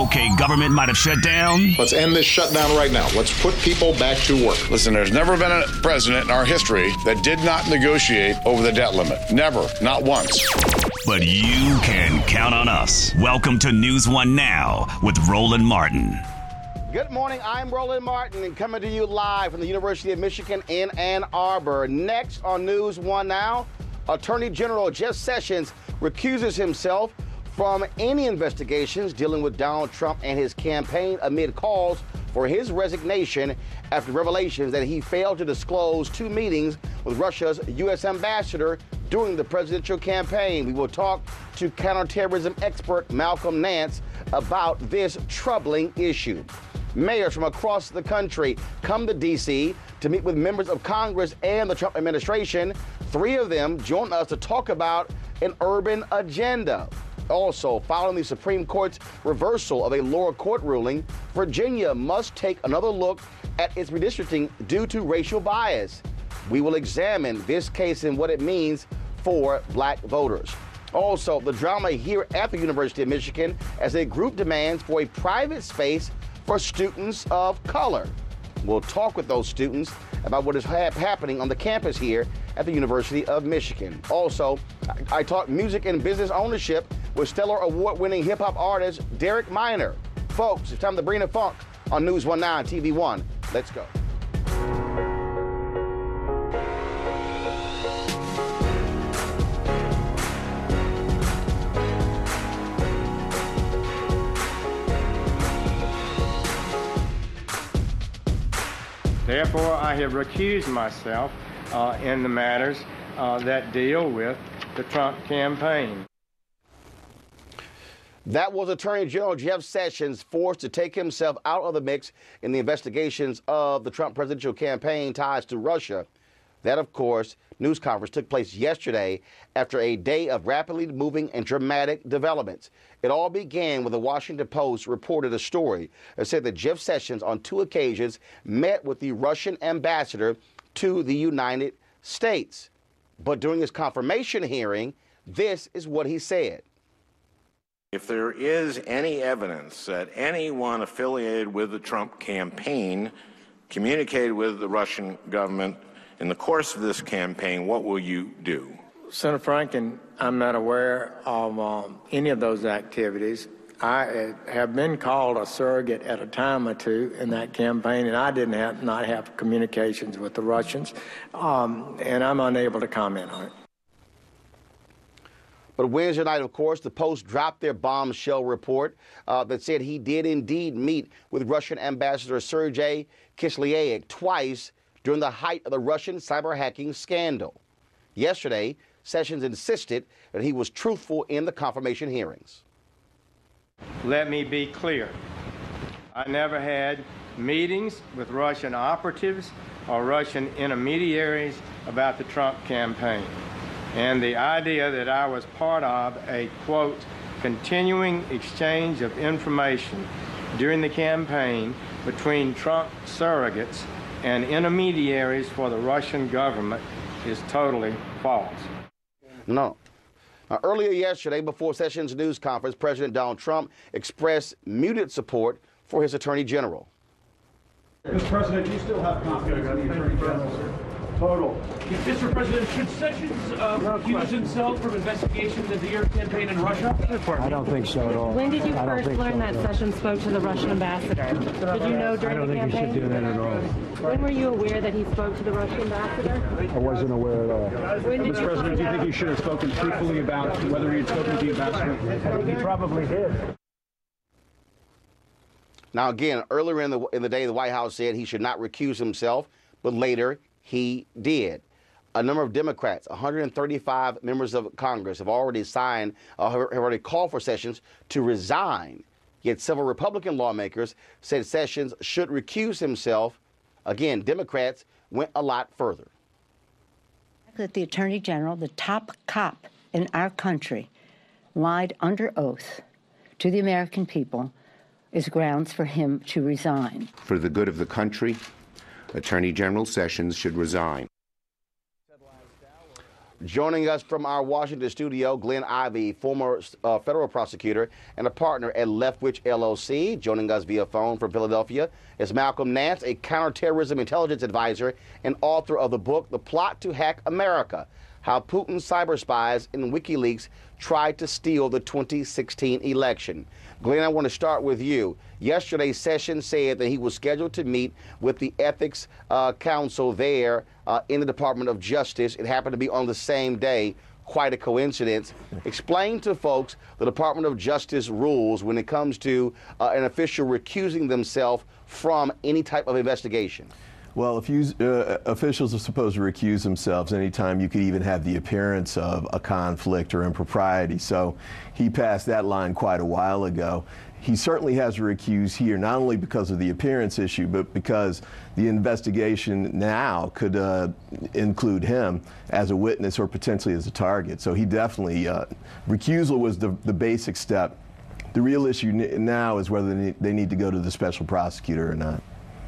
okay, government might have shut down. Let's end this shutdown right now. Let's put people back to work. Listen, there's never been a president in our history that did not negotiate over the debt limit. Never. Not once. But you can count on us. Welcome to News One Now with Roland Martin. Good morning. I'm Roland Martin and coming to you live from the University of Michigan in Ann Arbor. Next on News One Now, Attorney General Jeff Sessions recuses himself from any investigations dealing with Donald Trump and his campaign amid calls for his resignation after revelations that he failed to disclose two meetings with Russia's U.S. ambassador during the presidential campaign. We will talk to counterterrorism expert Malcolm Nance about this troubling issue. Mayors from across the country come to D.C. to meet with members of Congress and the Trump administration. Three of them join us to talk about an urban agenda. Also, following the Supreme Court's reversal of a lower court ruling, Virginia must take another look at its redistricting due to racial bias. We will examine this case and what it means for black voters. Also, the drama here at the University of Michigan as a group demands for a private space for students of color. We'll talk with those students about what is happening on the campus here at the University of Michigan. Also, I talk music and business ownership with Stellar Award-winning hip-hop artist Derek Minor. Folks, it's time to bring the funk on News One Now on TV One. Let's go. Therefore, I have recused myself in the matters that deal with the Trump campaign. That was Attorney General Jeff Sessions forced to take himself out of the mix in the investigations of the Trump presidential campaign ties to Russia. That, of course, news conference took place yesterday after a day of rapidly moving and dramatic developments. It all began when the Washington Post reported a story that said that Jeff Sessions on two occasions met with the Russian ambassador to the United States. But during his confirmation hearing, this is what he said. If there is any evidence that anyone affiliated with the Trump campaign communicated with the Russian government in the course of this campaign, what will you do? Senator Franken, I'm not aware of any of those activities. I have been called a surrogate at a time or two in that campaign, and I did not have communications with the Russians, and I'm unable to comment on it. But Wednesday night, of course, the Post dropped their bombshell report that said he did indeed meet with Russian Ambassador Sergei Kislyak twice during the height of the Russian cyber hacking scandal. Yesterday, Sessions insisted that he was truthful in the confirmation hearings. Let me be clear. I never had meetings with Russian operatives or Russian intermediaries about the Trump campaign. And the idea that I was part of a, quote, continuing exchange of information during the campaign between Trump surrogates and intermediaries for the Russian government is totally false. No. Now, earlier yesterday, before Sessions' news conference, President Donald Trump expressed muted support for his attorney general. Mr. President, do you still have confidence in the attorney general, sir? Total. Mr. President, should Sessions recuse himself from investigations into your campaign in Russia? I don't think so at all. When did you first learn that Sessions spoke to the Russian ambassador? Did you know during the campaign? I don't think you should do that at all. When were you aware that he spoke to the Russian ambassador? I wasn't aware at all. Mr. President, do you think he should have spoken truthfully about whether he had spoken to the ambassador? I think he probably did. Now, again, earlier in the day, the White House said he should not recuse himself, but later he did. A number of Democrats, 135 members of Congress, have already signed, have already called for Sessions to resign. Yet several Republican lawmakers said Sessions should recuse himself. Again, Democrats went a lot further. That the Attorney General, the top cop in our country, lied under oath to the American people is grounds for him to resign. For the good of the country, Attorney General Sessions should resign. Joining us from our Washington studio, Glenn Ivey, former federal prosecutor and a partner at Leftwich LLC. Joining us via phone from Philadelphia is Malcolm Nance, a counterterrorism intelligence advisor and author of the book, The Plot to Hack America, How Putin's Cyber Spies and WikiLeaks Tried to Steal the 2016 Election. Glenn, I want to start with you. Yesterday, Sessions said that he was scheduled to meet with the Ethics Council there in the Department of Justice. It happened to be on the same day. Quite a coincidence. Explain to folks the Department of Justice rules when it comes to an official recusing themselves from any type of investigation. Well, officials are supposed to recuse themselves anytime you could even have the appearance of a conflict or impropriety. So he passed that line quite a while ago. He certainly has to recuse here, not only because of the appearance issue, but because the investigation now could include him as a witness or potentially as a target. So he definitely, recusal was the basic step. The real issue now is whether they need to go to the special prosecutor or not.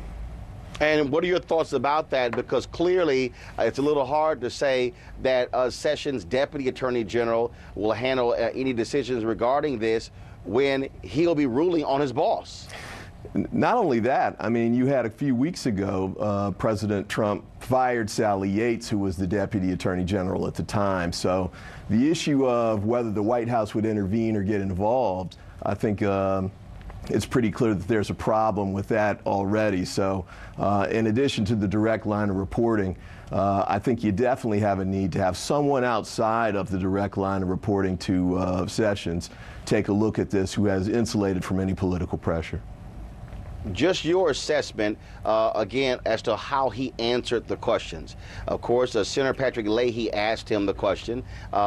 And what are your thoughts about that? Because clearly it's a little hard to say that Sessions' Deputy Attorney General will handle any decisions regarding this when he'll be ruling on his boss. Not only that, I mean, you had a few weeks ago, President Trump fired Sally Yates, who was the Deputy Attorney General at the time. So the issue of whether the White House would intervene or get involved, I think it's pretty clear that there's a problem with that already. So in addition to the direct line of reporting, I think you definitely have a need to have someone outside of the direct line of reporting to Sessions take a look at this who has insulated from any political pressure. Just your assessment, again, as to how he answered the questions. Of course, Senator Patrick Leahy asked him the question,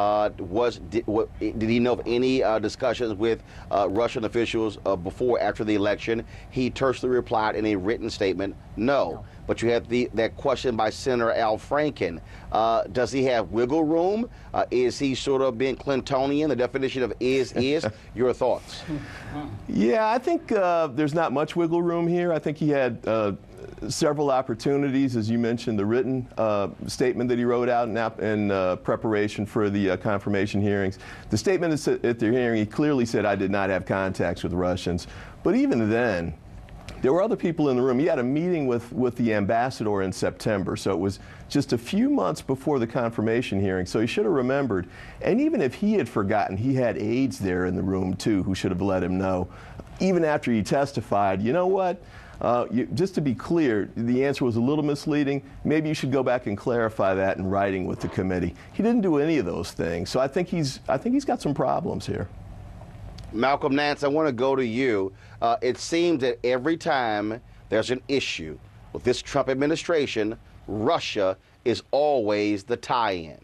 did he know of any discussions with Russian officials before or after the election? He tersely replied in a written statement, no. But you have that question by Senator Al Franken. Does he have wiggle room? Is he sort of being Clintonian? The definition of is. Your thoughts? Yeah, I think there's not much wiggle room here. I think he had several opportunities, as you mentioned, the written statement that he wrote out in preparation for the confirmation hearings. The statement at the hearing, he clearly said, I did not have contacts with Russians. But even then, there were other people in the room. He had a meeting with the ambassador in September, so it was just a few months before the confirmation hearing, so he should have remembered. And even if he had forgotten, he had aides there in the room, too, who should have let him know. Even after he testified, you know what? Just to be clear, the answer was a little misleading. Maybe you should go back and clarify that in writing with the committee. He didn't do any of those things, so I think he's got some problems here. Malcolm Nance, I want to go to you. It seems that every time there's an issue with this Trump administration, Russia is always the tie-in.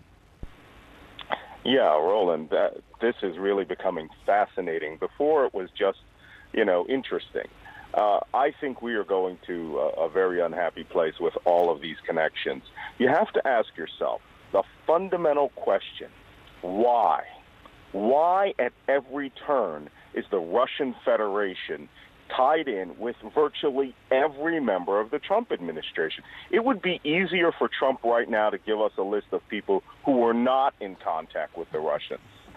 Yeah, Roland, this is really becoming fascinating. Before it was just, interesting. I think we are going to a very unhappy place with all of these connections. You have to ask yourself the fundamental question, why? Why at every turn is the Russian Federation tied in with virtually every member of the Trump administration? It would be easier for Trump right now to give us a list of people who were not in contact with the Russians.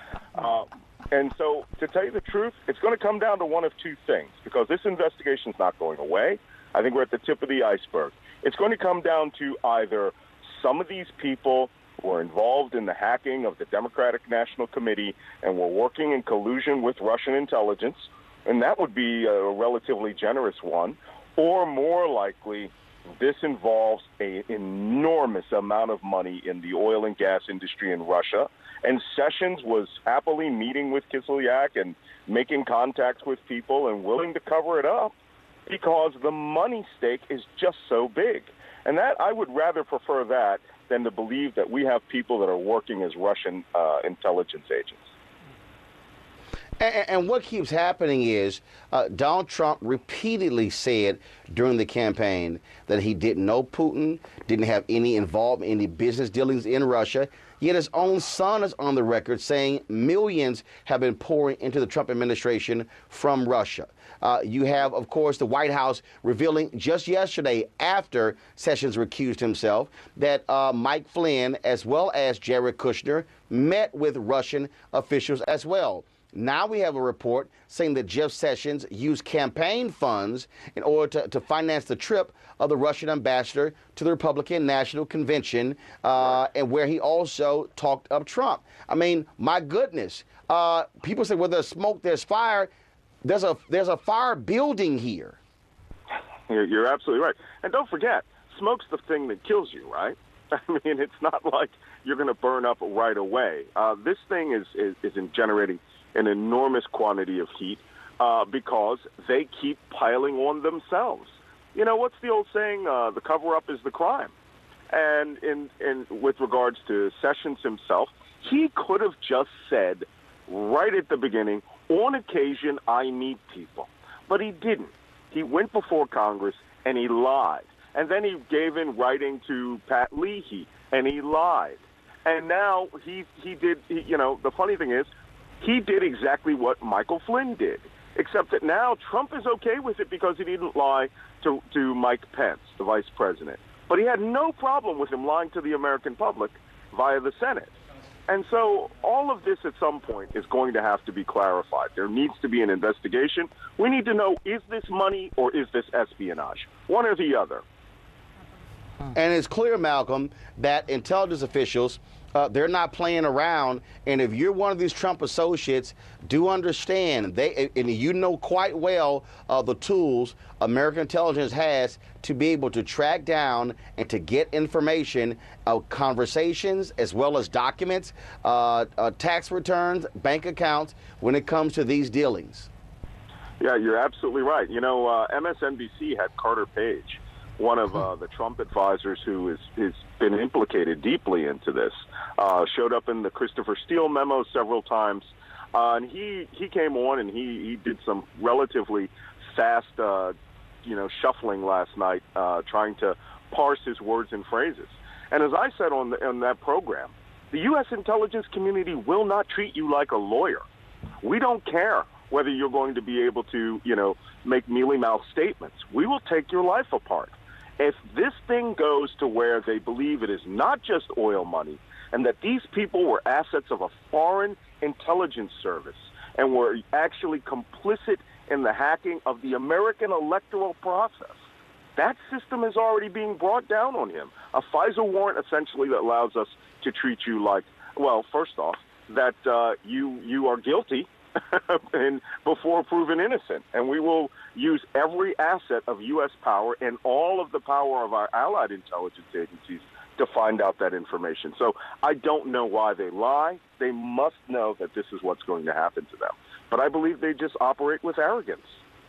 And so, to tell you the truth, it's going to come down to one of two things, because this investigation is not going away. I think we're at the tip of the iceberg. It's going to come down to either some of these people were involved in the hacking of the Democratic National Committee and were working in collusion with Russian intelligence, and that would be a relatively generous one, or more likely, this involves an enormous amount of money in the oil and gas industry in Russia, and Sessions was happily meeting with Kislyak and making contacts with people and willing to cover it up because the money stake is just so big. And that, I would rather prefer that than to believe that we have people that are working as Russian intelligence agents. And what keeps happening is Donald Trump repeatedly said during the campaign that he didn't know Putin, didn't have any involvement in any business dealings in Russia. Yet his own son is on the record saying millions have been pouring into the Trump administration from Russia. You have, of course, the White House revealing just yesterday, after Sessions recused himself, that Mike Flynn, as well as Jared Kushner, met with Russian officials as well. Now we have a report saying that Jeff Sessions used campaign funds in order to finance the trip of the Russian ambassador to the Republican National Convention, and where he also talked up Trump. I mean, my goodness. People say, well, there's smoke, there's fire. There's a fire building here. You're absolutely right. And don't forget, smoke's the thing that kills you, right? I mean, it's not like you're going to burn up right away. This thing is generating an enormous quantity of heat because they keep piling on themselves. You know, what's the old saying? The cover-up is the crime. And with regards to Sessions himself, he could have just said right at the beginning, on occasion, I meet people. But he didn't. He went before Congress and he lied. And then he gave in writing to Pat Leahy and he lied. And now he did, the funny thing is, he did exactly what Michael Flynn did, except that now Trump is okay with it because he didn't lie to Mike Pence, the vice president. But he had no problem with him lying to the American public via the Senate. And so all of this at some point is going to have to be clarified. There needs to be an investigation. We need to know, is this money or is this espionage? One or the other. And it's clear, Malcolm, that intelligence officials, they're not playing around. And if you're one of these Trump associates, do understand, and you know quite well the tools American intelligence has to be able to track down and to get information, conversations, as well as documents, tax returns, bank accounts, when it comes to these dealings. Yeah, you're absolutely right. You know, MSNBC had Carter Page, one of the Trump advisors who has been implicated deeply into this, showed up in the Christopher Steele memo several times. And he came on and he did some relatively fast, shuffling last night, trying to parse his words and phrases. And as I said on that program, the U.S. intelligence community will not treat you like a lawyer. We don't care whether you're going to be able to, make mealy-mouthed statements. We will take your life apart. If this thing goes to where they believe it is not just oil money and that these people were assets of a foreign intelligence service and were actually complicit in the hacking of the American electoral process, that system is already being brought down on him. A FISA warrant essentially that allows us to treat you like, well, first off, that you are guilty and before proven innocent. And we will use every asset of U.S. power and all of the power of our allied intelligence agencies to find out that information. So I don't know why they lie. They must know that this is what's going to happen to them. But I believe they just operate with arrogance.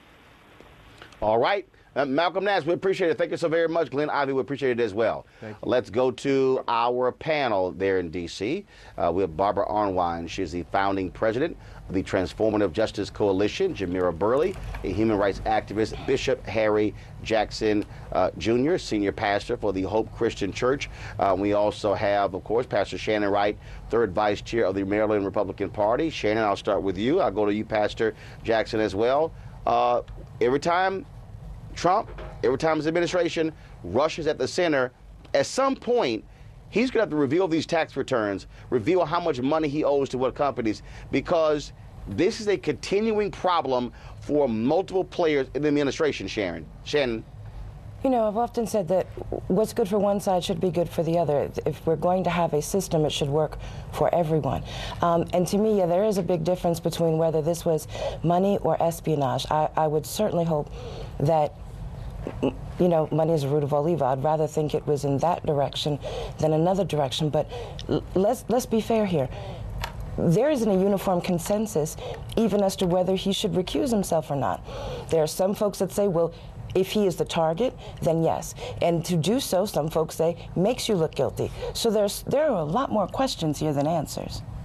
All right. Malcolm Nash, we appreciate it. Thank you so very much. Glenn Ivey, we appreciate it as well. Let's go to our panel there in D.C. We have Barbara Arnwine. She's the founding president of the Transformative Justice Coalition. Jamira Burley, a human rights activist. Bishop Harry Jackson Jr., senior pastor for the Hope Christian Church. We also have, of course, Pastor Shannon Wright, third vice chair of the Maryland Republican Party. Shannon, I'll start with you. I'll go to you, Pastor Jackson, as well. Every time Trump, every time his administration, Russia's at the center, at some point, he's going to have to reveal these tax returns, reveal how much money he owes to what companies, because this is a continuing problem for multiple players in the administration, Shannon. You know, I've often said that what's good for one side should be good for the other. If we're going to have a system, it should work for everyone. And to me, yeah, there is a big difference between whether this was money or espionage. I would certainly hope that, you know, money is the root of all evil. I'd rather think it was in that direction than another direction. But let's be fair here. There isn't a uniform consensus even as to whether he should recuse himself or not. There are some folks that say, well, if he is the target, then yes. And to do so, some folks say, makes you look guilty. So there are a lot more questions here than answers.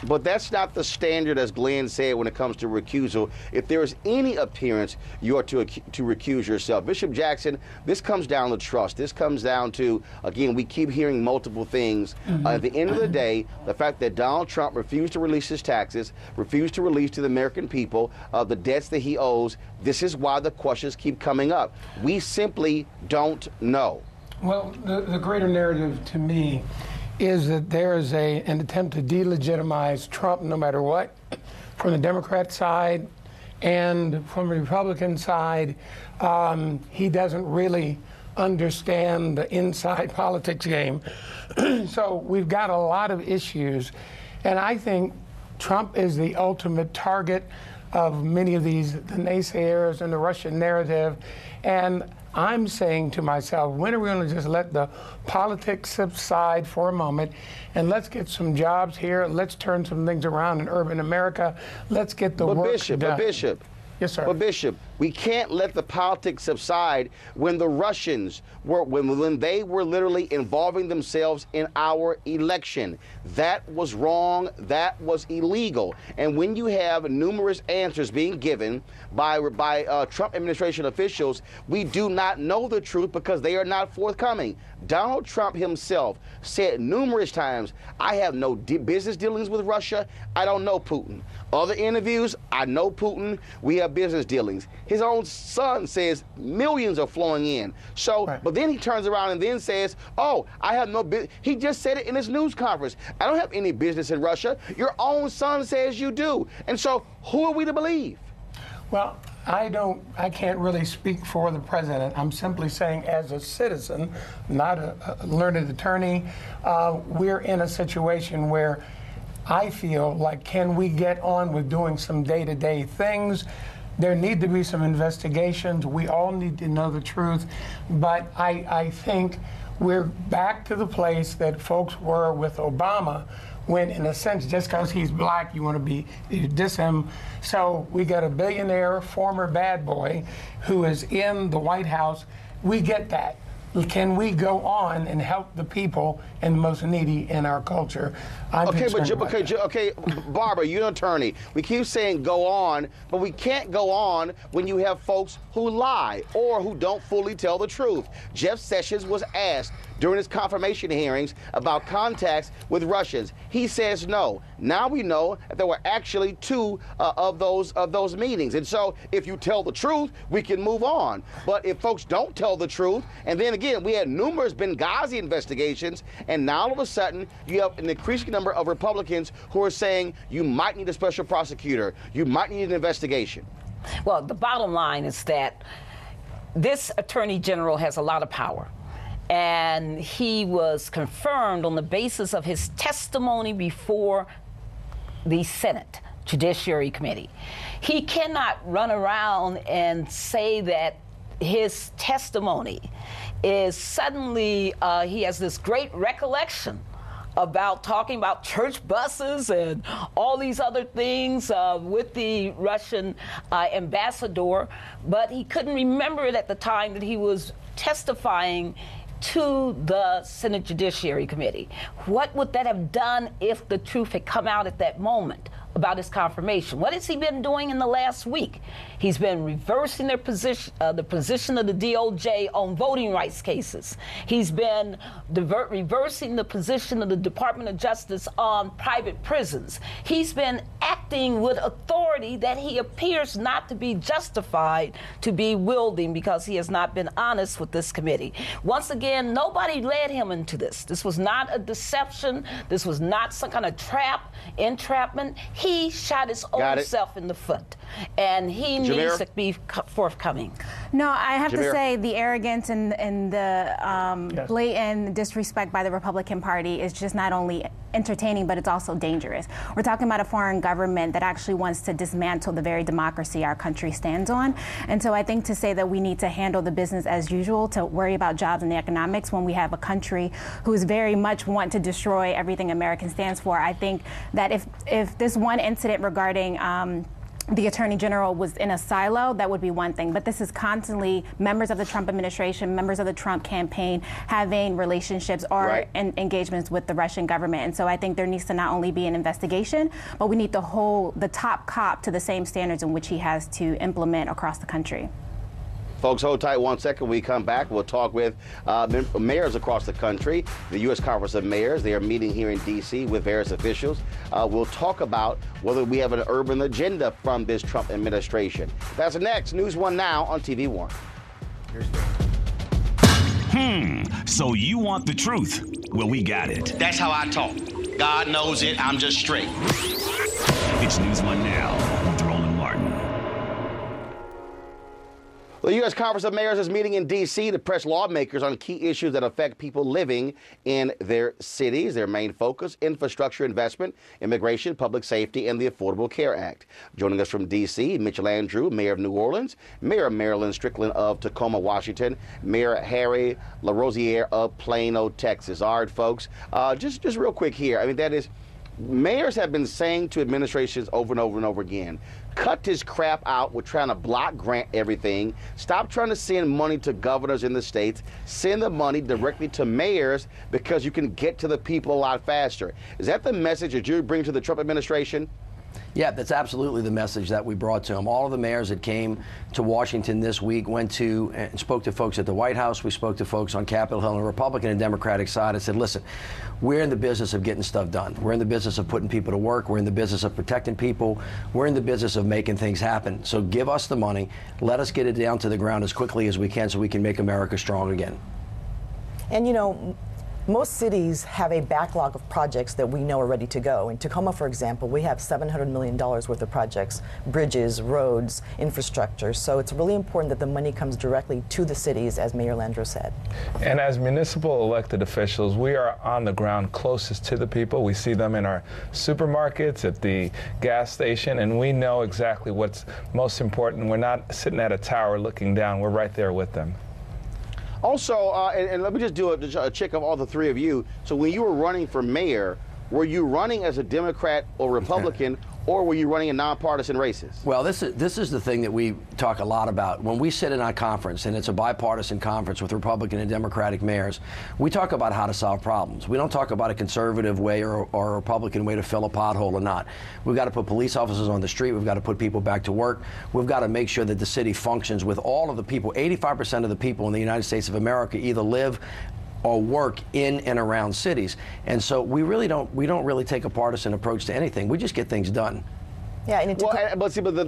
But that's not the standard, as Glenn said, when it comes to recusal. If there is any appearance, you are to recuse yourself. Bishop Jackson, this comes down to trust. This comes down to, again, we keep hearing multiple things. At the end of the day, the fact that Donald Trump refused to release his taxes, refused to release to the American people the debts that he owes, this is why the questions keep coming up. We simply don't know. Well, the greater narrative to me is that there is an attempt to delegitimize Trump no matter what, from the Democrat side and from the Republican side. He doesn't really understand the inside politics game. So we've got a lot of issues, and I think Trump is the ultimate target of many of the naysayers and the Russian narrative. And I'm saying to myself, when are we going to just let the politics subside for a moment and let's get some jobs here, let's turn some things around in urban America, let's get the work done. But Bishop, yes, sir. But Bishop, we can't let the politics subside when the Russians were, when they were literally involving themselves in our election. That was wrong. That was illegal. And when you have numerous answers being given by Trump administration officials, we do not know the truth because they are not forthcoming. Donald Trump himself said numerous times, I have no business dealings with Russia. I don't know Putin. Other interviews, I know Putin. We have business dealings. His own son says millions are flowing in. So, right. But then he turns around and then says, oh, I have no business. He just said it in his news conference. I don't have any business in Russia. Your own son says you do. And so who are we to believe? Well, I can't really speak for the president. I'm simply saying as a citizen, not a learned attorney, we're in a situation where I feel like, can we get on with doing some day-to-day things? There need to be some investigations. We all need to know the truth. But I think we're back to the place that folks were with Obama, when, in a sense, just because he's black, you diss him. So we got a billionaire, former bad boy, who is in the White House. We get that. Can we go on and help the people and the most needy in our culture? Okay, Barbara, you're an attorney. We keep saying go on, but we can't go on when you have folks who lie or who don't fully tell the truth. Jeff Sessions was asked during his confirmation hearings about contacts with Russians. He says no. Now we know that there were actually two of those meetings. And so if you tell the truth, we can move on. But if folks don't tell the truth, and then again, we had numerous Benghazi investigations, and now all of a sudden you have an increasing number of Republicans who are saying you might need a special prosecutor, you might need an investigation. Well, the bottom line is that this attorney general has a lot of power. And he was confirmed on the basis of his testimony before the Senate Judiciary Committee. He cannot run around and say that his testimony is suddenly, he has this great recollection about talking about church buses and all these other things with the Russian ambassador, but he couldn't remember it at the time that he was testifying to the Senate Judiciary Committee. What would that have done if the truth had come out at that moment about his confirmation? What has he been doing in the last week? He's been reversing their position, the position of the DOJ on voting rights cases. He's been reversing the position of the Department of Justice on private prisons. He's been acting with authority that he appears not to be justified to be wielding because he has not been honest with this committee. Once again, nobody led him into this. This was not a deception. This was not some kind of entrapment. He shot his own self in the foot, and he needs to be forthcoming. No, I have to say the arrogance and the blatant disrespect by the Republican Party is just not only entertaining, but it's also dangerous. We're talking about a foreign government that actually wants to dismantle the very democracy our country stands on. And so I think to say that we need to handle the business as usual, to worry about jobs and the economics when we have a country who's very much want to destroy everything American stands for, I think that if this one incident regarding the Attorney General was in a silo, that would be one thing. But this is constantly members of the Trump administration, members of the Trump campaign having relationships or engagements with the Russian government. And so I think there needs to not only be an investigation, but we need to hold the top cop to the same standards in which he has to implement across the country. Folks, hold tight 1 second. When we come back, we'll talk with mayors across the country, the U.S. Conference of Mayors. They are meeting here in D.C. with various officials. We'll talk about whether we have an urban agenda from this Trump administration. That's next. News One Now on TV One. So you want the truth? Well, we got it. That's how I talk. God knows it. I'm just straight. It's News One Now with Roland Martin. The U.S. Conference of Mayors is meeting in D.C. to press lawmakers on key issues that affect people living in their cities. Their main focus, infrastructure investment, immigration, public safety, and the Affordable Care Act. Joining us from D.C., Mitchell Andrew, Mayor of New Orleans, Mayor Marilyn Strickland of Tacoma, Washington, Mayor Harry LaRosiere of Plano, Texas. All right, folks, just real quick here. I mean, that is, mayors have been saying to administrations over and over and over again, cut this crap out with trying to block grant everything. Stop trying to send money to governors in the states. Send the money directly to mayors because you can get to the people a lot faster. Is that the message that you bring to the Trump administration? Yeah, that's absolutely the message that we brought to them. All of the mayors that came to Washington this week went to and spoke to folks at the White House. We spoke to folks on Capitol Hill on the Republican and Democratic side and said, listen, we're in the business of getting stuff done. We're in the business of putting people to work. We're in the business of protecting people. We're in the business of making things happen. So give us the money. Let us get it down to the ground as quickly as we can so we can make America strong again. And, you know, most cities have a backlog of projects that we know are ready to go. In Tacoma, for example, we have $700 million worth of projects, bridges, roads, infrastructure. So it's really important that the money comes directly to the cities, as Mayor Landrieu said. And as municipal elected officials, we are on the ground closest to the people. We see them in our supermarkets, at the gas station, and we know exactly what's most important. We're not sitting at a tower looking down. We're right there with them. Also, and let me just do a check of all the three of you. So when you were running for mayor, were you running as a Democrat or Republican, or were you running in nonpartisan races? Well, this is the thing that we talk a lot about. When we sit in our conference, and it's a bipartisan conference with Republican and Democratic mayors, we talk about how to solve problems. We don't talk about a conservative way or a Republican way to fill a pothole or not. We've got to put police officers on the street. We've got to put people back to work. We've got to make sure that the city functions with all of the people. 85% of the people in the United States of America either live or work in and around cities. And so we don't really take a partisan approach to anything. We just get things done. Yeah, and but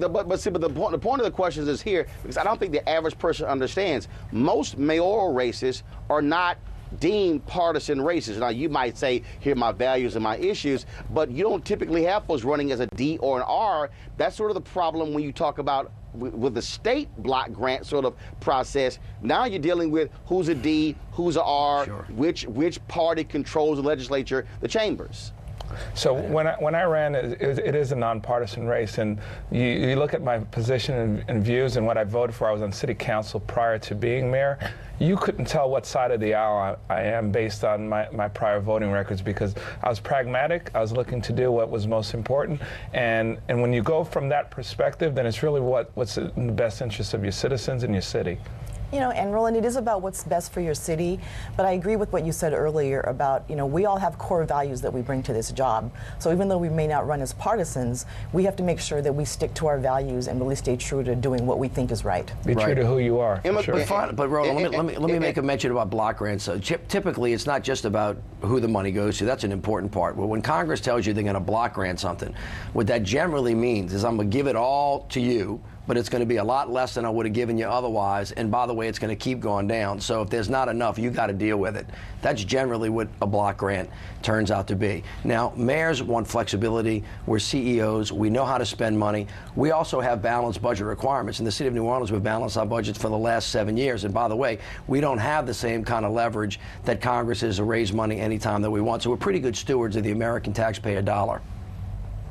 the point of the question is here, because I don't think the average person understands. Most mayoral races are not deemed partisan races. Now, you might say, here are my values and my issues, but you don't typically have folks running as a D or an R. That's sort of the problem when you talk about with the state block grant sort of process. Now you're dealing with who's a D, who's a R, sure, which party controls the legislature, the chambers. So when I ran, it is a nonpartisan race, and you look at my position and views and what I voted for. I was on city council prior to being mayor. You couldn't tell what side of the aisle I am based on my prior voting records, because I was pragmatic. I was looking to do what was most important, and when you go from that perspective, then it's really what's in the best interest of your citizens and your city. You know, and Roland, it is about what's best for your city, but I agree with what you said earlier about, you know, we all have core values that we bring to this job. So even though we may not run as partisans, we have to make sure that we stick to our values and really stay true to doing what we think is right. Be true to who you are. Sure. But Roland, let me make a mention about block grants. So typically, it's not just about who the money goes to. That's an important part. But when Congress tells you they're going to block grant something, what that generally means is I'm going to give it all to you, but it's going to be a lot less than I would have given you otherwise. And by the way, it's going to keep going down. So if there's not enough, you got to deal with it. That's generally what a block grant turns out to be. Now, mayors want flexibility. We're CEOs. We know how to spend money. We also have balanced budget requirements. In the city of New Orleans, we've balanced our budgets for the last 7 years. And by the way, we don't have the same kind of leverage that Congress is to raise money anytime that we want. So we're pretty good stewards of the American taxpayer dollar.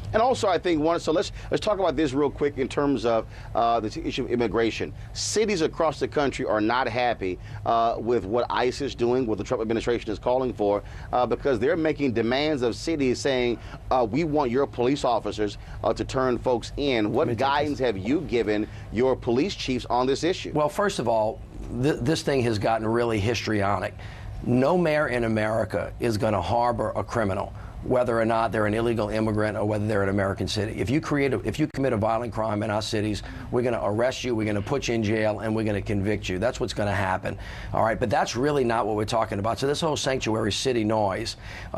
And also, I think so let's talk about this real quick in terms of this issue of immigration. Cities across the country are not happy with what ICE is doing, what the Trump administration is calling for, because they're making demands of cities saying, we want your police officers to turn folks in. What guidance have you given your police chiefs on this issue? Well, first of all, this thing has gotten really histrionic. No mayor in America is going to harbor a criminal, whether or not they're an illegal immigrant or whether they're an American citizen. If you commit a violent crime in our cities, we're going to arrest you, we're going to put you in jail, and we're going to convict you. That's what's going to happen. All right, but that's really not what we're talking about. So this whole sanctuary city noise,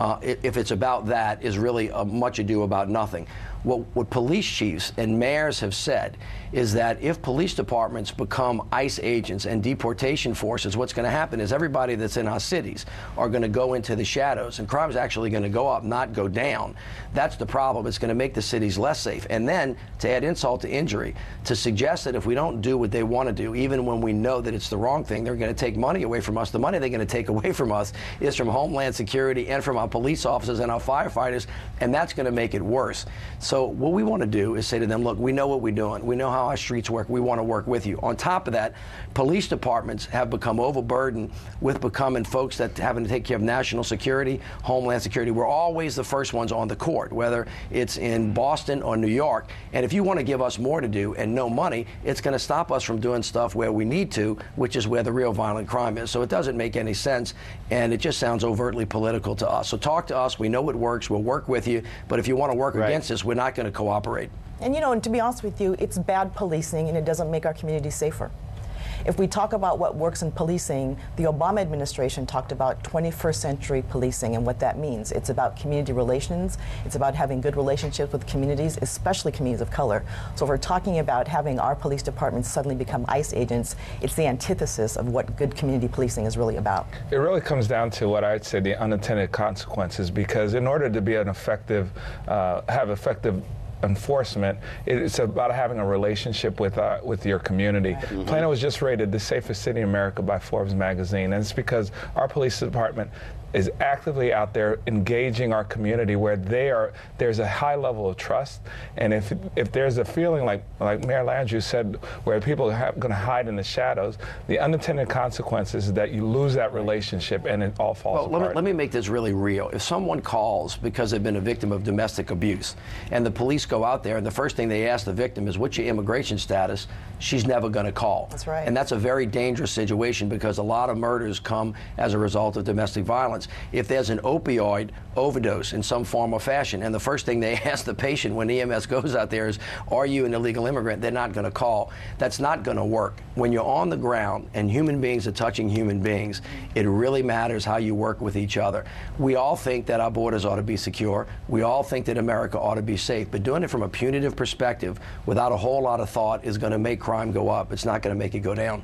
if it's about that, is really much ado about nothing. What police chiefs and mayors have said is that if police departments become ICE agents and deportation forces, what's going to happen is everybody that's in our cities are going to go into the shadows, and crime's actually going to go up, not go down. That's the problem. It's going to make the cities less safe. And then, to add insult to injury, to suggest that if we don't do what they want to do, even when we know that it's the wrong thing, they're going to take money away from us. The money they're going to take away from us is from Homeland Security and from our police officers and our firefighters, and that's going to make it worse. So what we want to do is say to them, look, we know what we're doing. We know how our streets work. We want to work with you. On top of that, police departments have become overburdened with becoming folks that having to take care of national security, Homeland Security. We're always the first ones on the court, whether it's in Boston or New York. And if you want to give us more to do and no money, it's going to stop us from doing stuff where we need to, which is where the real violent crime is. So it doesn't make any sense, and it just sounds overtly political to us. So talk to us. We know it works. We'll work with you. But if you want to work against us, we're not going to cooperate. And and to be honest with you, it's bad policing, and it doesn't make our community safer. If we talk about what works in policing, the Obama administration talked about 21st century policing and what that means. It's about community relations. It's about having good relationships with communities, especially communities of color. So if we're talking about having our police departments suddenly become ICE agents, it's the antithesis of what good community policing is really about. It really comes down to what I'd say the unintended consequences, because in order to be an effective, have effective enforcement, it's about having a relationship with your community. Mm-hmm. Plano was just rated the safest city in America by Forbes magazine, and it's because our police department is actively out there engaging our community where there's a high level of trust. And if there's a feeling like Mayor Landrieu said, where people are going to hide in the shadows, the unintended consequences is that you lose that relationship and it all falls apart. Let me make this really real. If someone calls because they've been a victim of domestic abuse and the police go out there and the first thing they ask the victim is, what's your immigration status? She's never going to call. That's right. And that's a very dangerous situation, because a lot of murders come as a result of domestic violence. If there's an opioid overdose in some form or fashion, and the first thing they ask the patient when EMS goes out there is, are you an illegal immigrant? They're not going to call. That's not going to work. When you're on the ground and human beings are touching human beings, it really matters how you work with each other. We all think that our borders ought to be secure. We all think that America ought to be safe. But doing it from a punitive perspective without a whole lot of thought is going to make crime go up. It's not going to make it go down.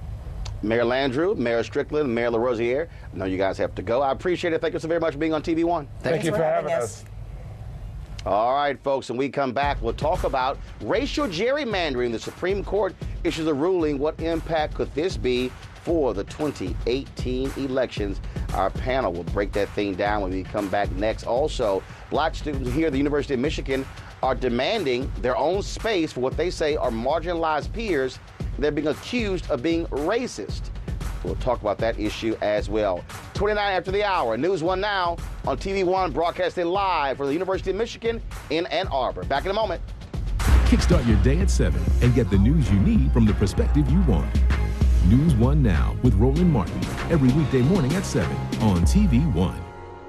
Mayor Landrieu, Mayor Strickland, Mayor LaRosiere, I know you guys have to go. I appreciate it. Thank you so very much for being on TV One. Thank you for having us. All right, folks, when we come back, we'll talk about racial gerrymandering. The Supreme Court issues a ruling. What impact could this be for the 2018 elections? Our panel will break that thing down when we come back next. Also, black students here at the University of Michigan are demanding their own space for what they say are marginalized peers. They're being accused of being racist. We'll talk about that issue as well. 29 after the hour, News One Now on TV One, broadcasting live from the University of Michigan in Ann Arbor. Back in a moment. Kickstart your day at 7 and get the news you need from the perspective you want. News One Now with Roland Martin, every weekday morning at 7 on TV One.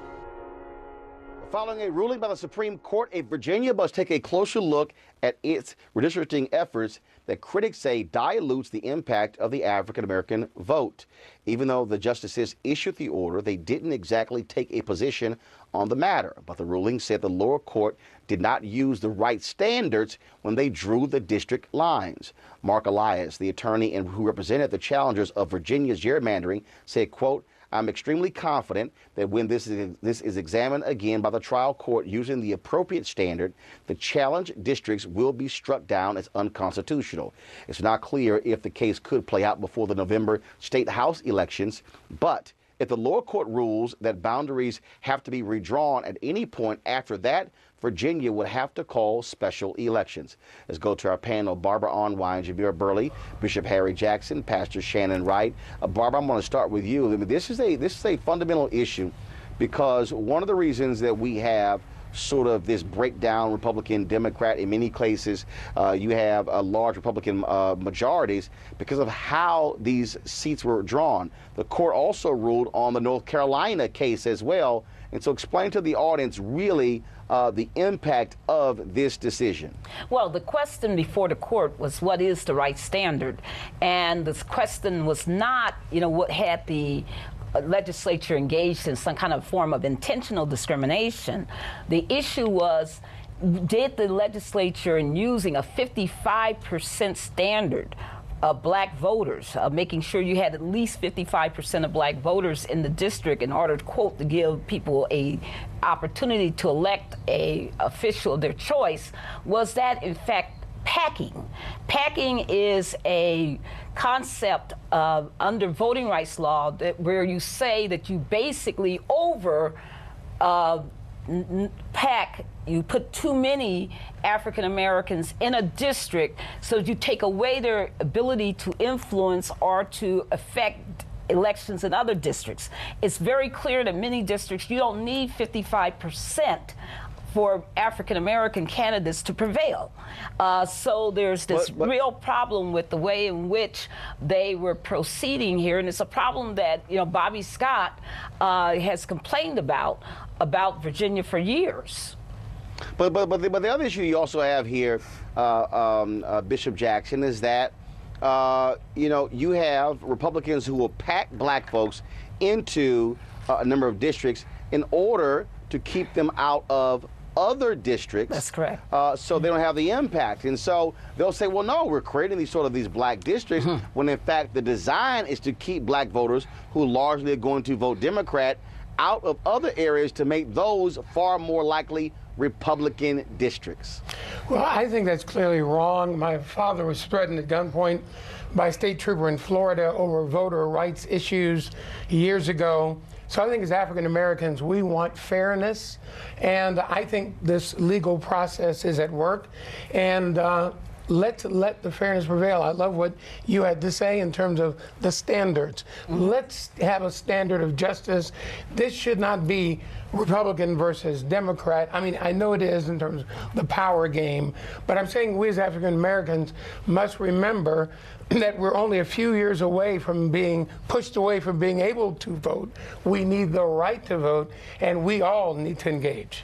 Following a ruling by the Supreme Court, Virginia must take a closer look at its redistricting efforts that critics say dilutes the impact of the African-American vote. Even though the justices issued the order, they didn't exactly take a position on the matter. But the ruling said the lower court did not use the right standards when they drew the district lines. Mark Elias, the attorney who represented the challengers of Virginia's gerrymandering, said, quote, I'm extremely confident that when this is examined again by the trial court using the appropriate standard, the challenged districts will be struck down as unconstitutional. It's not clear if the case could play out before the November state house elections, but if the lower court rules that boundaries have to be redrawn at any point after that, Virginia would have to call special elections. Let's go to our panel. Barbara Unwine, Jamir Burley, Bishop Harry Jackson, Pastor Shannon Wright. Barbara, I'm going to start with you. I mean, this is a fundamental issue, because one of the reasons that we have sort of this breakdown Republican Democrat in many cases, you have large Republican majorities because of how these seats were drawn. The court also ruled on the North Carolina case as well. And so explain to the audience really the impact of this decision. Well, the question before the court was, what is the right standard? And this question was not, what had the legislature engaged in some kind of form of intentional discrimination. The issue was, did the legislature, in using a 55% standard of black voters, making sure you had at least 55% of black voters in the district in order, quote, to give people a opportunity to elect a official of their choice, was that in fact packing? Packing is a concept under voting rights law where you say that you basically pack, you put too many African Americans in a district, so you take away their ability to influence or to affect elections in other districts. It's very clear that many districts, you don't need 55% for African American candidates to prevail. So there's this real problem with the way in which they were proceeding here, and it's a problem that Bobby Scott has complained about Virginia for years. But the other issue you also have here, Bishop Jackson, is that you have Republicans who will pack black folks into a number of districts in order to keep them out of other districts. That's correct. So they don't have the impact. And so they'll say, well, no, we're creating these black districts, when in fact the design is to keep black voters who largely are going to vote Democrat out of other areas to make those far more likely Republican districts. Well, I think that's clearly wrong. My father was threatened at gunpoint by a state trooper in Florida over voter rights issues years ago. So I think as African Americans, we want fairness, and I think this legal process is at work, and let the fairness prevail. I love what you had to say in terms of the standards. Let's have a standard of justice. This should not be Republican versus Democrat. I mean, I know it is in terms of the power game, but I'm saying we as African Americans must remember that we're only a few years away from being pushed away from being able to vote. We need the right to vote, and we all need to engage.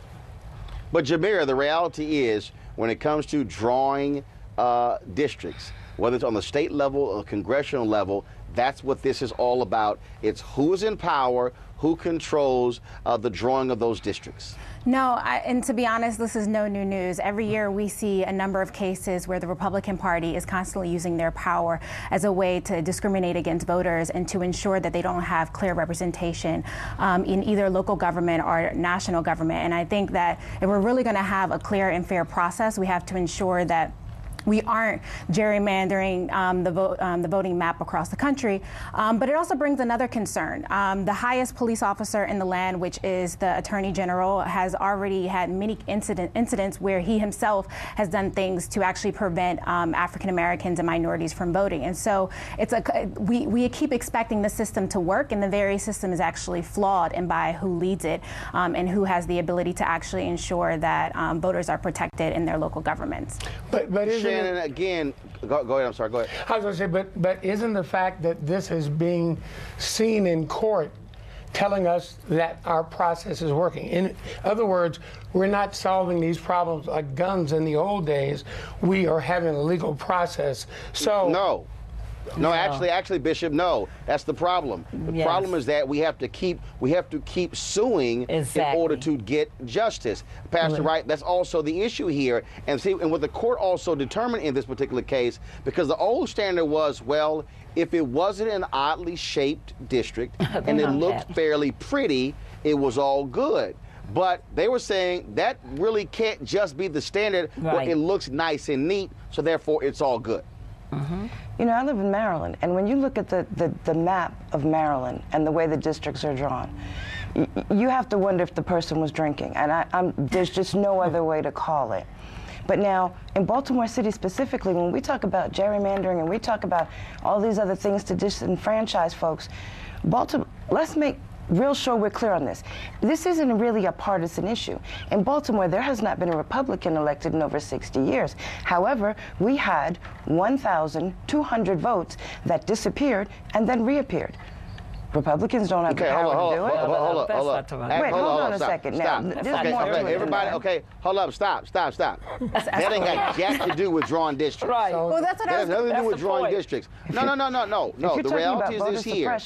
But Jamir, the reality is, when it comes to drawing districts, whether it's on the state level or congressional level, that's what this is all about. It's who's in power, who controls the drawing of those districts. No, and to be honest, this is no new news. Every year we see a number of cases where the Republican Party is constantly using their power as a way to discriminate against voters and to ensure that they don't have clear representation in either local government or national government. And I think that if we're really going to have a clear and fair process, we have to ensure that we aren't gerrymandering the voting map across the country. But it also brings another concern. The highest police officer in the land, which is the Attorney General, has already had many incidents where he himself has done things to actually prevent African Americans and minorities from voting. And so we keep expecting the system to work, and the very system is actually flawed in by who leads it and who has the ability to actually ensure that voters are protected in their local governments. But Shannon, again, go ahead. I'm sorry. Go ahead. I was going to say, but isn't the fact that this is being seen in court telling us that our process is working? In other words, we're not solving these problems like guns in the old days. We are having a legal process. So No, actually, Bishop, no. That's the problem. The problem is that we have to keep suing in order to get justice. Pastor Wright, that's also the issue here. And what the court also determined in this particular case, because the old standard was, well, if it wasn't an oddly shaped district and it looked fairly pretty, it was all good. But they were saying that really can't just be the standard, but it looks nice and neat, so therefore it's all good. You know, I live in Maryland, and when you look at the map of Maryland and the way the districts are drawn, you have to wonder if the person was drinking, and there's just no other way to call it. But now, in Baltimore City specifically, when we talk about gerrymandering and we talk about all these other things to disenfranchise folks, let's make real sure we're clear on this. This isn't really a partisan issue. In Baltimore, there has not been a Republican elected in over 60 years. However, we had 1,200 votes that disappeared and then reappeared. Republicans don't have the power to do it. Hold on a second. Now, everybody, okay, hold up, stop. That ain't got jack to do with drawing districts. Right. Well, that's what I was. That has nothing to do with drawing districts. No. The reality is here.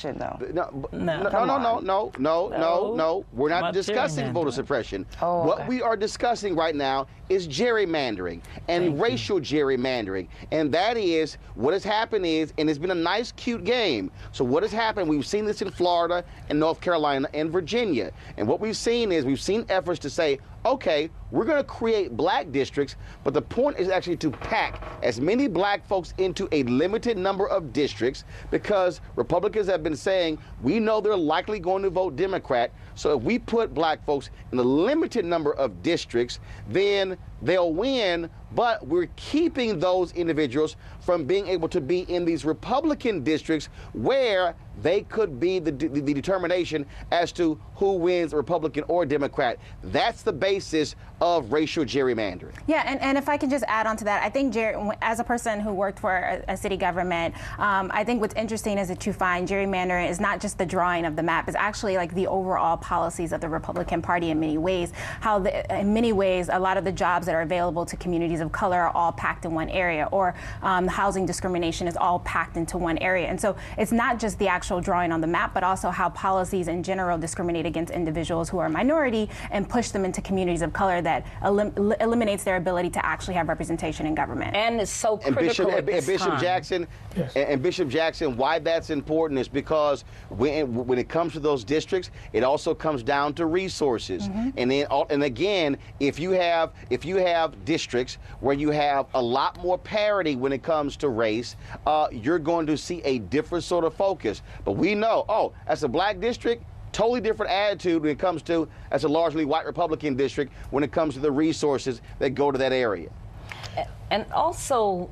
No. We're not discussing voter suppression. What we are discussing right now is gerrymandering and racial gerrymandering. And that is, what has happened is, and it's been a nice, cute game. So what has happened, we've seen this in Florida and North Carolina and Virginia. And what we've seen is, we've seen efforts to say, okay, we're going to create black districts, but the point is actually to pack as many black folks into a limited number of districts, because Republicans have been saying, we know they're likely going to vote Democrat, so if we put black folks in a limited number of districts, then they'll win, but we're keeping those individuals from being able to be in these Republican districts where they could be the determination as to who wins, Republican or Democrat. That's the basis of racial gerrymandering. Yeah, and if I can just add on to that, I think as a person who worked for a city government, I think what's interesting is that you find gerrymandering is not just the drawing of the map, it's actually like the overall policies of the Republican Party in many ways. In many ways, a lot of the jobs that are available to communities of color are all packed in one area, or housing discrimination is all packed into one area. And so it's not just the actual drawing on the map, but also how policies in general discriminate against individuals who are a minority and push them into communities of color that eliminates their ability to actually have representation in government. And it's so critical at this Bishop time. Bishop Jackson, why that's important is because when it comes to those districts, it also comes down to resources. And again, if you have districts where you have a lot more parity when it comes to race, you're going to see a different sort of focus. But we know, that's a black district, totally different attitude when it comes to, as a largely white Republican district, when it comes to the resources that go to that area. And also,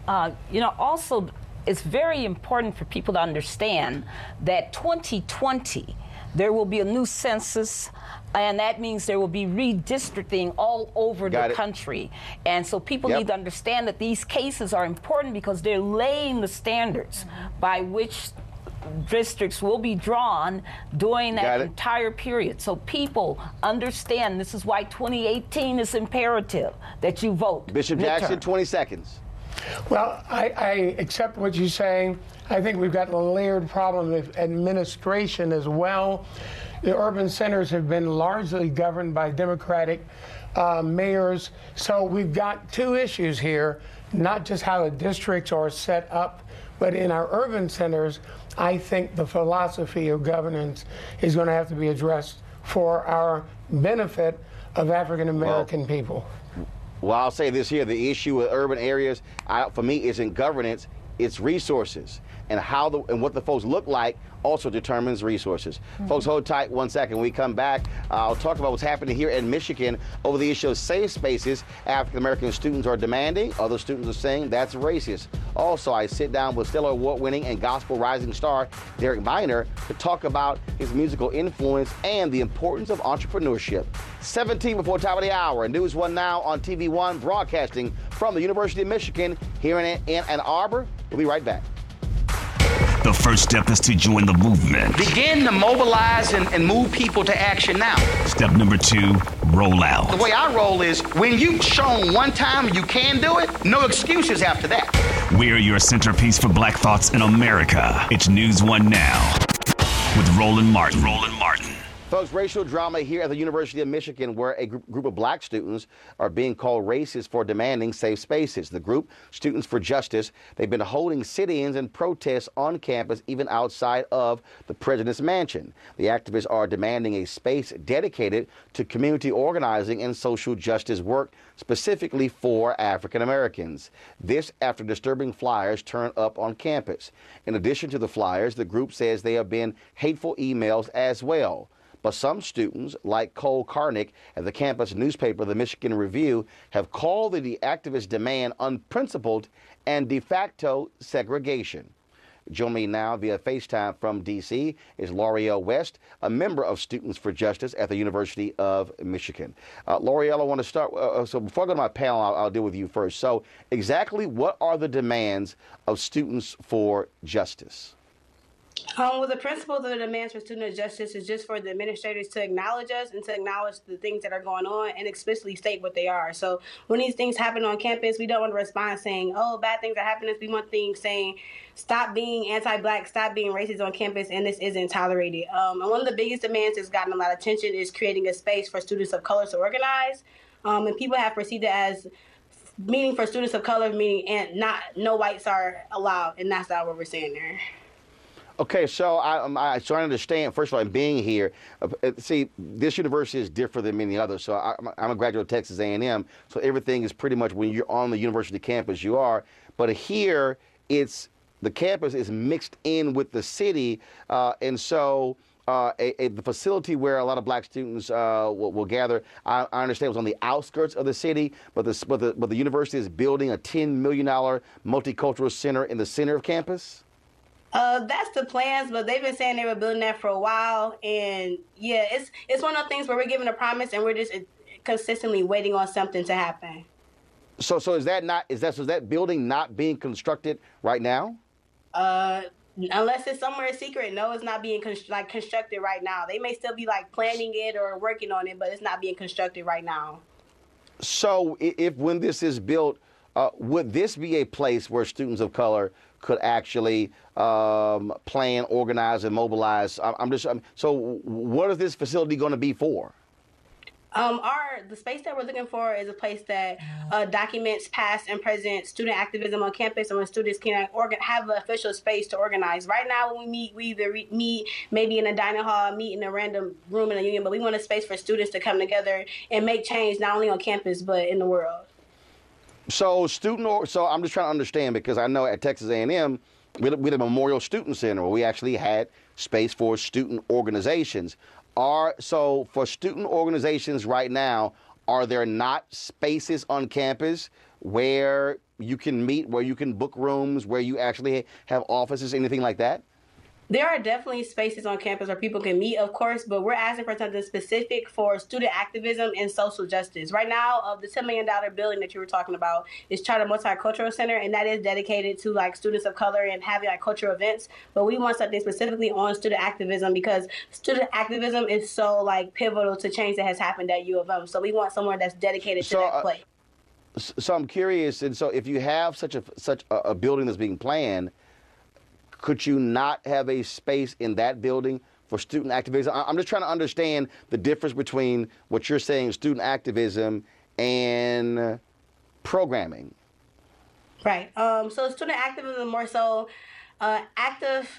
it's very important for people to understand that 2020, there will be a new census, and that means there will be redistricting all over the country. And so people need to understand that these cases are important because they're laying the standards by which districts will be drawn during that entire period. So people understand this is why 2018 is imperative that you vote. Bishop Jackson, 20 seconds. Well, I accept what you're saying. I think we've got a layered problem with administration as well. The urban centers have been largely governed by Democratic mayors. So we've got two issues here, not just how the districts are set up, but in our urban centers, I think the philosophy of governance is going to have to be addressed for our benefit of African American people. Well, I'll say this here, the issue with urban areas, for me, isn't governance, it's resources. And and what the folks look like also determines resources. Folks, hold tight 1 second. When we come back, I'll talk about what's happening here in Michigan over the issue of safe spaces African-American students are demanding. Other students are saying that's racist. Also, I sit down with Stellar Award-winning and gospel rising star Derek Minor to talk about his musical influence and the importance of entrepreneurship. 17 before top of the hour. News One Now on TV One, broadcasting from the University of Michigan here in Ann Arbor. We'll be right back. The first step is to join the movement. Begin to mobilize and move people to action now. Step number 2, roll out. The way I roll is, when you've shown one time you can do it, no excuses after that. We're your centerpiece for Black Thoughts in America. It's News One Now with Roland Martin. Folks, racial drama here at the University of Michigan, where a group of black students are being called racist for demanding safe spaces. The group, Students for Justice, they've been holding sit-ins and protests on campus, even outside of the president's mansion. The activists are demanding a space dedicated to community organizing and social justice work, specifically for African Americans. This after disturbing flyers turned up on campus. In addition to the flyers, the group says there have been hateful emails as well. But some students, like Cole Karnick at the campus newspaper, the Michigan Review, have called the activist demand unprincipled and de facto segregation. Joining me now via FaceTime from D.C. is L'Oreal West, a member of Students for Justice at the University of Michigan. L'Oreal, I want to start, so before I go to my panel, I'll deal with you first. So exactly what are the demands of Students for Justice? Well, the principles of the demands for student justice is just for the administrators to acknowledge us and to acknowledge the things that are going on and explicitly state what they are. So when these things happen on campus, we don't want to respond saying, oh, bad things are happening. We want things saying, stop being anti-Black, stop being racist on campus, and this isn't tolerated. And one of the biggest demands that's gotten a lot of attention is creating a space for students of color to organize. And people have perceived it as meaning for students of color, meaning and not no whites are allowed, and that's not what we're saying there. Okay, so I understand, first of all, being here, see, this university is different than many others. So I'm a graduate of Texas A&M, so everything is pretty much when you're on the university campus, you are. But here, the campus is mixed in with the city, and so the facility where a lot of Black students will gather, I understand, was on the outskirts of the city, but the university is building a $10 million multicultural center in the center of campus? That's the plans, but they've been saying they were building that for a while, and yeah, it's one of those things where we're given a promise and we're just consistently waiting on something to happen. So is that building not being constructed right now? Unless it's somewhere secret, no, it's not being constructed right now. They may still be planning it or working on it, but it's not being constructed right now. So when this is built, would this be a place where students of color could actually plan, organize, and mobilize? So what is this facility going to be for? The space that we're looking for is a place that documents past and present student activism on campus, and when students can have an official space to organize. Right now, when we meet, we either meet maybe in a dining hall, meet in a random room in a union, but we want a space for students to come together and make change not only on campus but in the world. So I'm just trying to understand, because I know at Texas A&M, we had a Memorial Student Center where we actually had space for student organizations. So for student organizations right now, are there not spaces on campus where you can meet, where you can book rooms, where you actually have offices, anything like that? There are definitely spaces on campus where people can meet, of course, but we're asking for something specific for student activism and social justice. Right now, the $10 million building that you were talking about is Charter Multicultural Center, and that is dedicated to students of color and having cultural events. But we want something specifically on student activism because student activism is so pivotal to change that has happened at U of M. So we want somewhere that's dedicated to that place. So I'm curious, and so if you have such a building that's being planned, could you not have a space in that building for student activism? I'm just trying to understand the difference between what you're saying, student activism, and programming. Right. So student activism is more so an active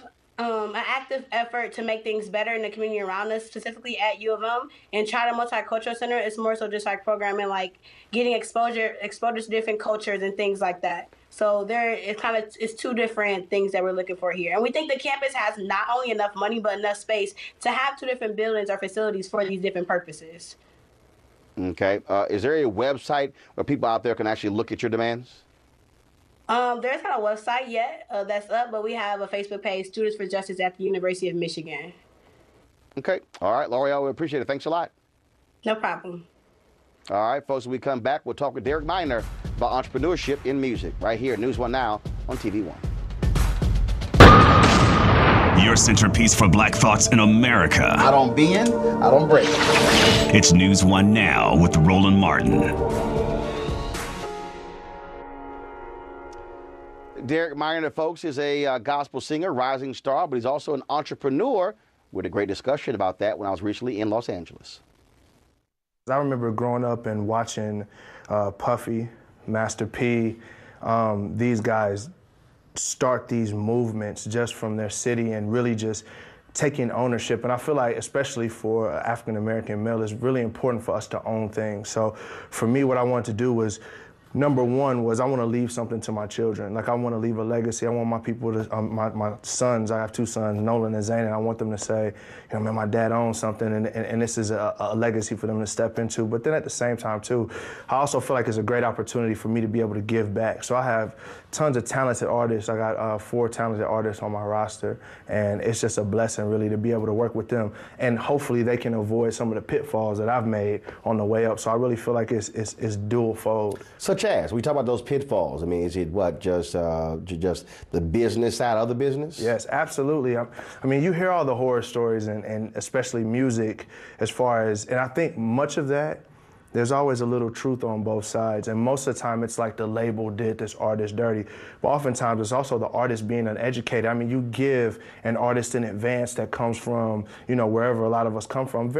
effort to make things better in the community around us, specifically at U of M. And Charter Multicultural Center is more so just programming, getting exposure to different cultures and things like that. So it's two different things that we're looking for here. And we think the campus has not only enough money, but enough space to have two different buildings or facilities for these different purposes. Okay. Is there a website where people out there can actually look at your demands? There's not a website yet that's up, but we have a Facebook page, Students for Justice at the University of Michigan. Okay. All right, L'Oreal, we appreciate it. Thanks a lot. No problem. All right, folks, when we come back, we'll talk with Derek Minor about entrepreneurship in music right here at News One Now on TV One. Your centerpiece for Black thoughts in America. I don't bend, I don't break. It's News One Now with Roland Martin. Derek Minor, folks, is a gospel singer, rising star, but he's also an entrepreneur. We had a great discussion about that when I was recently in Los Angeles. I remember growing up and watching Puffy, Master P, these guys start these movements just from their city and really just taking ownership. And I feel like, especially for African-American male, it's really important for us to own things. So for me, what I wanted to do was number one was I want to leave something to my children. Like I want to leave a legacy. I want my people to, my sons, I have 2 sons, Nolan and Zayden, I want them to say, you know, man, my dad owns something and this is a legacy for them to step into. But then at the same time too, I also feel like it's a great opportunity for me to be able to give back. So I have tons of talented artists. I got 4 talented artists on my roster, and it's just a blessing really to be able to work with them. And hopefully they can avoid some of the pitfalls that I've made on the way up. So I really feel like it's dual fold. Such as, we talk about those pitfalls. I mean, is it what, just the business side of the business? Yes, absolutely. I mean, you hear all the horror stories and especially music as far as, and I think much of that, there's always a little truth on both sides. And most of the time it's like the label did this artist dirty. But oftentimes it's also the artist being uneducated. I mean, you give an artist in advance that comes from, you know, wherever a lot of us come from,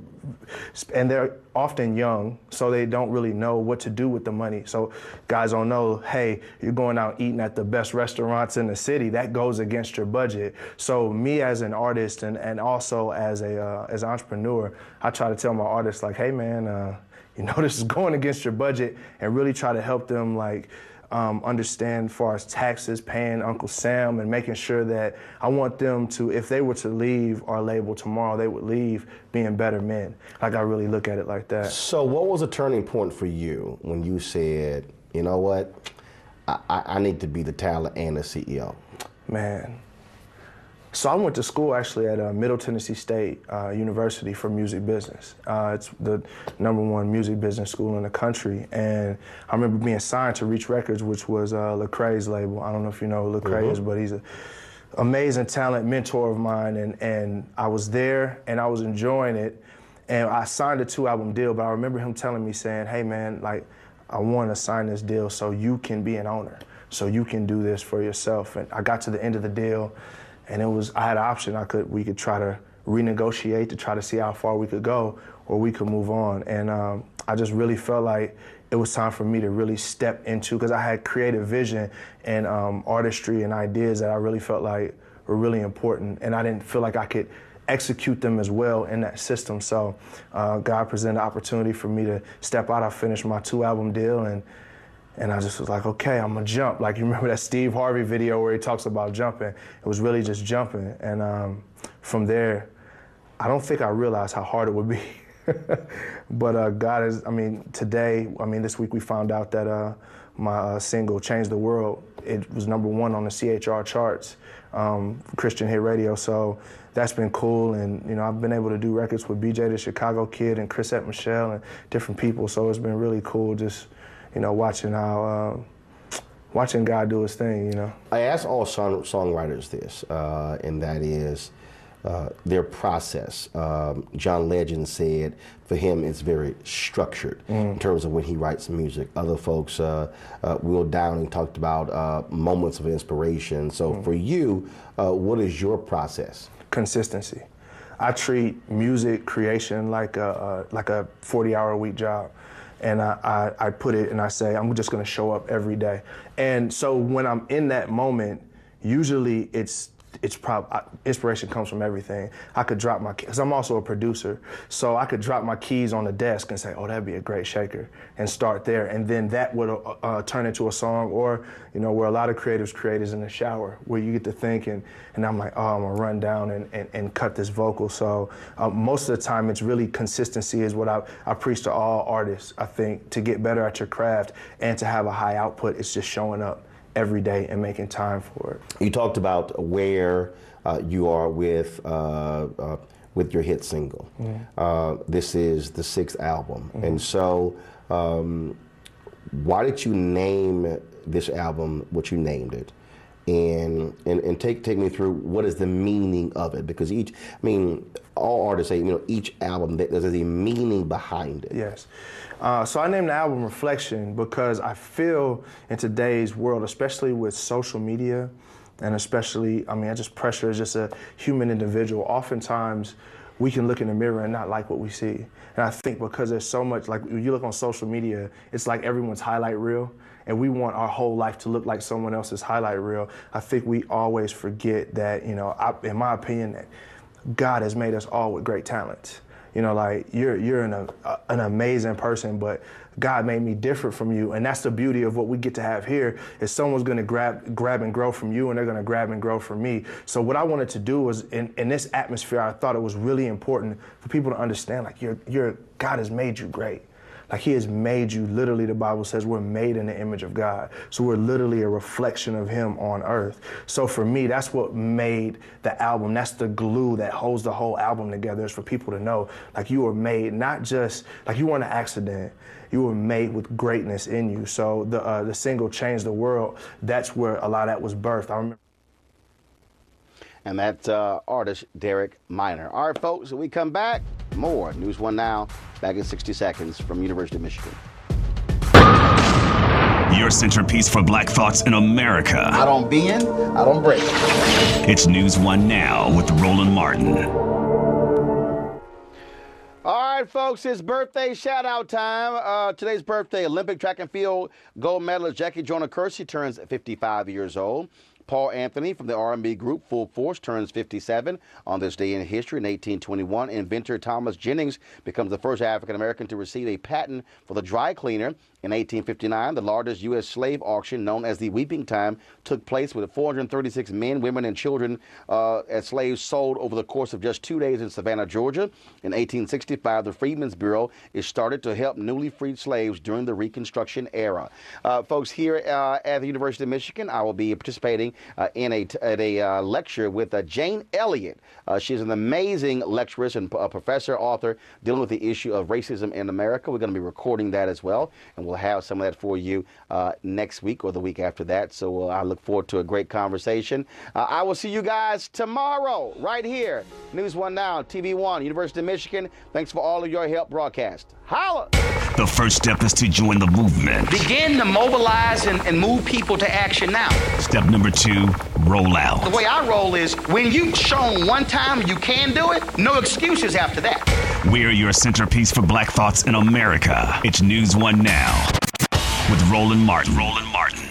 and they're often young, so they don't really know what to do with the money. So guys don't know, hey, you're going out eating at the best restaurants in the city, that goes against your budget. So me as an artist and also as an entrepreneur, I try to tell my artists like, hey man, you know, this is going against your budget, and really try to help them like understand as far as taxes, paying Uncle Sam, and making sure that I want them to, if they were to leave our label tomorrow, they would leave being better men. Like I really look at it like that. So what was a turning point for you when you said, you know what, I need to be the talent and the CEO? Man. So I went to school actually at Middle Tennessee State University for music business. It's the #1 music business school in the country. And I remember being signed to Reach Records, which was Lecrae's label. I don't know if you know who Lecrae is, but he's an amazing talent, mentor of mine. And I was there and I was enjoying it. And I signed a 2-album deal, but I remember him telling me, saying, hey man, like, I want to sign this deal so you can be an owner, so you can do this for yourself. And I got to the end of the deal, and I had an option. We could try to renegotiate to try to see how far we could go, or we could move on. And I just really felt like it was time for me to really step into, because I had creative vision and artistry and ideas that I really felt like were really important, and I didn't feel like I could execute them as well in that system. So God presented an opportunity for me to step out. I finished my 2-album deal, and I just was like, okay, I'm gonna jump. Like, you remember that Steve Harvey video where he talks about jumping? It was really just jumping. And from there, I don't think I realized how hard it would be. But God is, today, this week we found out that my single, Change the World, it was #1 on the CHR charts, Christian hit radio. So that's been cool. And, you know, I've been able to do records with BJ the Chicago Kid and Chrisette Michele and different people. So it's been really cool just, you know, watching God do his thing, you know. I ask all songwriters this, and that is their process. John Legend said for him it's very structured in terms of when he writes music. Other folks, Will Downing talked about moments of inspiration. So for you, what is your process? Consistency. I treat music creation like a 40-hour-a-week job. And I put it and I say, I'm just gonna show up every day. And so when I'm in that moment, usually inspiration comes from everything. I could drop because I'm also a producer, so I could drop my keys on the desk and say, oh, that'd be a great shaker, and start there. And then that would turn into a song, or, you know, where a lot of creatives create is in the shower, where you get to think and I'm like, oh, I'm gonna run down and cut this vocal. So most of the time it's really consistency is what I preach to all artists. I think to get better at your craft and to have a high output, it's just showing up every day and making time for it. You talked about where you are with your hit single. This is the 6th album. And so why did you name this album what you named it? And take me through what is the meaning of it, because all artists say, you know, each album, there's a meaning behind it. Yes. So I named the album Reflection because I feel in today's world, especially with social media, and especially, pressure is just a human individual. Oftentimes, we can look in the mirror and not like what we see. And I think because there's so much, like when you look on social media, it's like everyone's highlight reel, and we want our whole life to look like someone else's highlight reel. I think we always forget that, you know, in my opinion, that God has made us all with great talents. You know, like you're an amazing person, but God made me different from you. And that's the beauty of what we get to have here is someone's going to grab and grow from you, and they're going to grab and grow from me. So what I wanted to do was in this atmosphere, I thought it was really important for people to understand, like, God has made you great. Like, he has made you, literally, the Bible says we're made in the image of God. So we're literally a reflection of him on earth. So for me, that's what made the album. That's the glue that holds the whole album together, is for people to know, like, you were made, not just, like, you weren't an accident. You were made with greatness in you. So the single Change the World, that's where a lot of that was birthed. I remember. And that's artist Derek Minor. All right, folks, when we come back, more News One Now, back in 60 seconds from University of Michigan. Your centerpiece for Black thoughts in America. I don't bend, I don't break. It's News One Now with Roland Martin. All right, folks, it's birthday shout-out time. Today's birthday, Olympic track and field gold medalist Jackie Joyner-Kersee turns 55 years old. Paul Anthony from the R&B group Full Force turns 57 on this day in history. In 1821, inventor Thomas Jennings becomes the first African-American to receive a patent for the dry cleaner. In 1859, the largest U.S. slave auction, known as the Weeping Time, took place with 436 men, women, and children as slaves sold over the course of just 2 days in Savannah, Georgia. In 1865, the Freedmen's Bureau is started to help newly freed slaves during the Reconstruction era. Folks, here at the University of Michigan, I will be participating in a lecture with Jane Elliott. She's an amazing lecturess and professor, author, dealing with the issue of racism in America. We're going to be recording that as well, and we'll have some of that for you next week or the week after that. So I look forward to a great conversation. I will see you guys tomorrow right here. News One Now, TV One, University of Michigan. Thanks for all of your help broadcast. Holla! The first step is to join the movement. Begin to mobilize and move people to action now. Step number 2, roll out. The way I roll is when you've shown one time you can do it, no excuses after that. We're your centerpiece for Black thoughts in America. It's News One Now with Roland Martin.